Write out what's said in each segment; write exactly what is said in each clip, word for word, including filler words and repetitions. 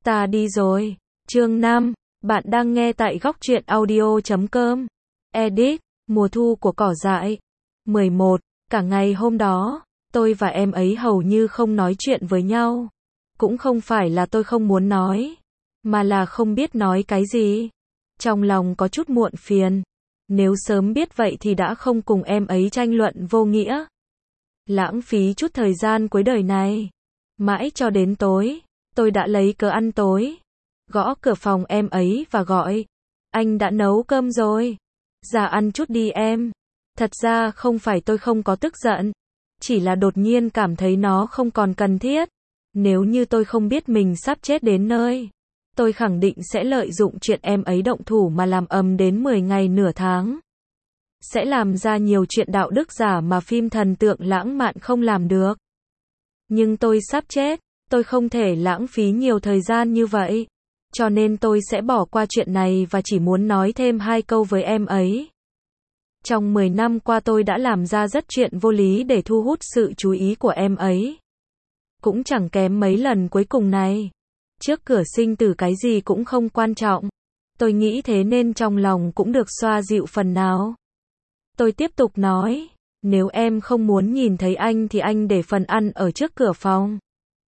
Ta đi rồi. Chương năm. Bạn đang nghe tại góc truyện audio chấm com. Edit. Mùa thu của cỏ dại. mười một. Cả ngày hôm đó, tôi và em ấy hầu như không nói chuyện với nhau. Cũng không phải là tôi không muốn nói, mà là không biết nói cái gì. Trong lòng có chút muộn phiền. Nếu sớm biết vậy thì đã không cùng em ấy tranh luận vô nghĩa. Lãng phí chút thời gian cuối đời này. Mãi cho đến tối, tôi đã lấy cớ ăn tối. Gõ cửa phòng em ấy và gọi. Anh đã nấu cơm rồi. Ra ăn chút đi em. Thật ra không phải tôi không có tức giận. Chỉ là đột nhiên cảm thấy nó không còn cần thiết. Nếu như tôi không biết mình sắp chết đến nơi, tôi khẳng định sẽ lợi dụng chuyện em ấy động thủ mà làm ầm đến mười ngày nửa tháng. Sẽ làm ra nhiều chuyện đạo đức giả mà phim thần tượng lãng mạn không làm được. Nhưng tôi sắp chết, tôi không thể lãng phí nhiều thời gian như vậy. Cho nên tôi sẽ bỏ qua chuyện này và chỉ muốn nói thêm hai câu với em ấy. Trong mười năm qua tôi đã làm ra rất chuyện vô lý để thu hút sự chú ý của em ấy. Cũng chẳng kém mấy lần cuối cùng này. Trước cửa sinh tử cái gì cũng không quan trọng. Tôi nghĩ thế nên trong lòng cũng được xoa dịu phần nào. Tôi tiếp tục nói, nếu em không muốn nhìn thấy anh thì anh để phần ăn ở trước cửa phòng.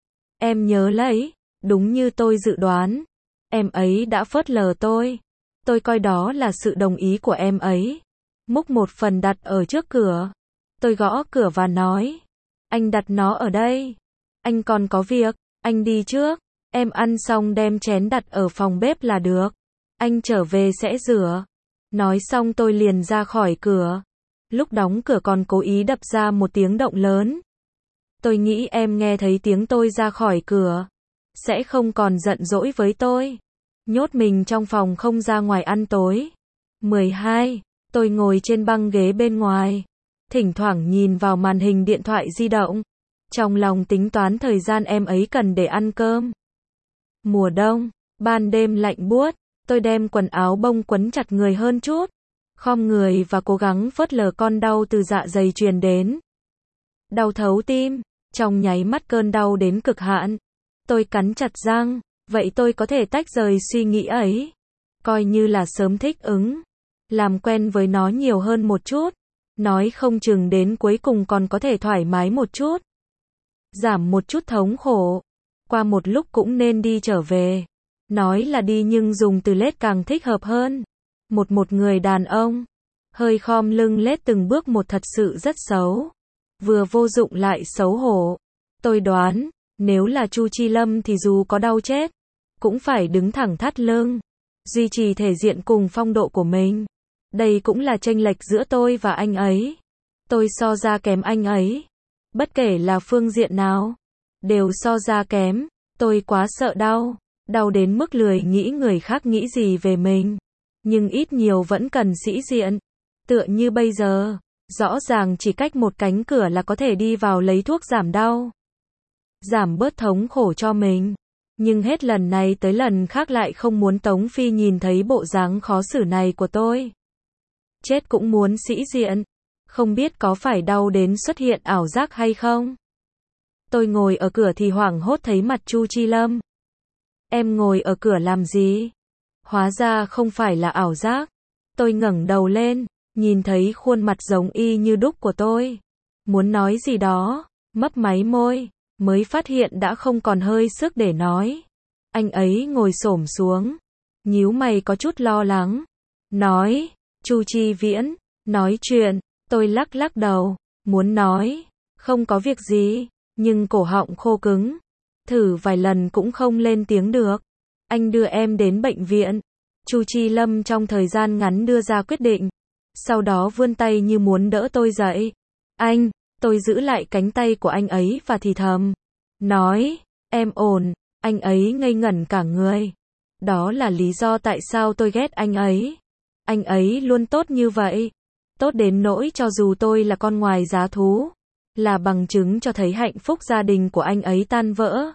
Em nhớ lấy, đúng như tôi dự đoán, em ấy đã phớt lờ tôi. Tôi coi đó là sự đồng ý của em ấy. Múc một phần đặt ở trước cửa. Tôi gõ cửa và nói, anh đặt nó ở đây. Anh còn có việc, anh đi trước. Em ăn xong đem chén đặt ở phòng bếp là được. Anh trở về sẽ rửa. Nói xong tôi liền ra khỏi cửa. Lúc đóng cửa còn cố ý đập ra một tiếng động lớn. Tôi nghĩ em nghe thấy tiếng tôi ra khỏi cửa, sẽ không còn giận dỗi với tôi. Nhốt mình trong phòng không ra ngoài ăn tối. mười hai. Tôi ngồi trên băng ghế bên ngoài. Thỉnh thoảng nhìn vào màn hình điện thoại di động. Trong lòng tính toán thời gian em ấy cần để ăn cơm. Mùa đông, ban đêm lạnh buốt, tôi đem quần áo bông quấn chặt người hơn chút. Khom người và cố gắng phớt lờ con đau từ dạ dày truyền đến. Đau thấu tim, trong nháy mắt cơn đau đến cực hạn. Tôi cắn chặt răng, vậy tôi có thể tách rời suy nghĩ ấy. Coi như là sớm thích ứng. Làm quen với nó nhiều hơn một chút. Nói không chừng đến cuối cùng còn có thể thoải mái một chút. Giảm một chút thống khổ. Qua một lúc cũng nên đi trở về. Nói là đi nhưng dùng từ lết càng thích hợp hơn. Một một người đàn ông. Hơi khom lưng lết từng bước một thật sự rất xấu. Vừa vô dụng lại xấu hổ. Tôi đoán, nếu là Chu Chi Lâm thì dù có đau chết, cũng phải đứng thẳng thắt lưng. Duy trì thể diện cùng phong độ của mình. Đây cũng là chênh lệch giữa tôi và anh ấy. Tôi so ra kém anh ấy. Bất kể là phương diện nào, đều so ra kém. Tôi quá sợ đau. Đau đến mức lười nghĩ người khác nghĩ gì về mình. Nhưng ít nhiều vẫn cần sĩ diện. Tựa như bây giờ, rõ ràng chỉ cách một cánh cửa là có thể đi vào lấy thuốc giảm đau. Giảm bớt thống khổ cho mình. Nhưng hết lần này tới lần khác lại không muốn Tống Phi nhìn thấy bộ dáng khó xử này của tôi. Chết cũng muốn sĩ diện. Không biết có phải đau đến xuất hiện ảo giác hay không? Tôi ngồi ở cửa thì hoảng hốt thấy mặt Chu Chi Lâm. Em ngồi ở cửa làm gì? Hóa ra không phải là ảo giác. Tôi ngẩng đầu lên, nhìn thấy khuôn mặt giống y như đúc của tôi. Muốn nói gì đó, mấp máy môi, mới phát hiện đã không còn hơi sức để nói. Anh ấy ngồi xổm xuống, nhíu mày có chút lo lắng. Nói, Chu Chi Viễn, nói chuyện. Tôi lắc lắc đầu, muốn nói, không có việc gì, nhưng cổ họng khô cứng. Thử vài lần cũng không lên tiếng được. Anh đưa em đến bệnh viện. Chu Chi Lâm trong thời gian ngắn đưa ra quyết định. Sau đó vươn tay như muốn đỡ tôi dậy. Anh, tôi giữ lại cánh tay của anh ấy và thì thầm. Nói, em ổn. Anh ấy ngây ngẩn cả người. Đó là lý do tại sao tôi ghét anh ấy. Anh ấy luôn tốt như vậy. Tốt đến nỗi cho dù tôi là con ngoài giá thú. Là bằng chứng cho thấy hạnh phúc gia đình của anh ấy tan vỡ.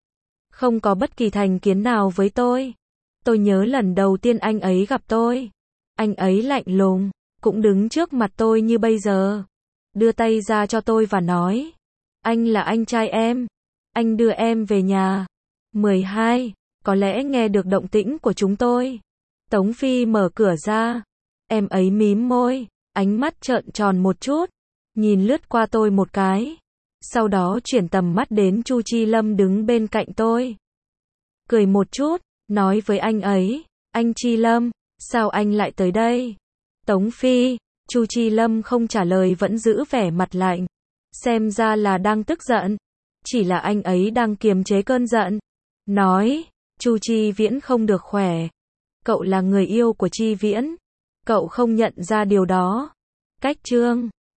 Không có bất kỳ thành kiến nào với tôi. Tôi nhớ lần đầu tiên anh ấy gặp tôi. Anh ấy lạnh lùng, cũng đứng trước mặt tôi như bây giờ. Đưa tay ra cho tôi và nói. Anh là anh trai em. Anh đưa em về nhà. mười hai. có lẽ nghe được động tĩnh của chúng tôi. Tống Phi mở cửa ra. Em ấy mím môi, ánh mắt trợn tròn một chút, nhìn lướt qua tôi một cái. Sau đó chuyển tầm mắt đến Chu Chi Lâm đứng bên cạnh tôi. Cười một chút, nói với anh ấy, anh Chi Lâm, sao anh lại tới đây? Tống Phi, Chu Chi Lâm không trả lời vẫn giữ vẻ mặt lạnh. Xem ra là đang tức giận. Chỉ là anh ấy đang kiềm chế cơn giận. Nói, Chu Chi Viễn không được khỏe. Cậu là người yêu của Chi Viễn. Cậu không nhận ra điều đó. Cách chương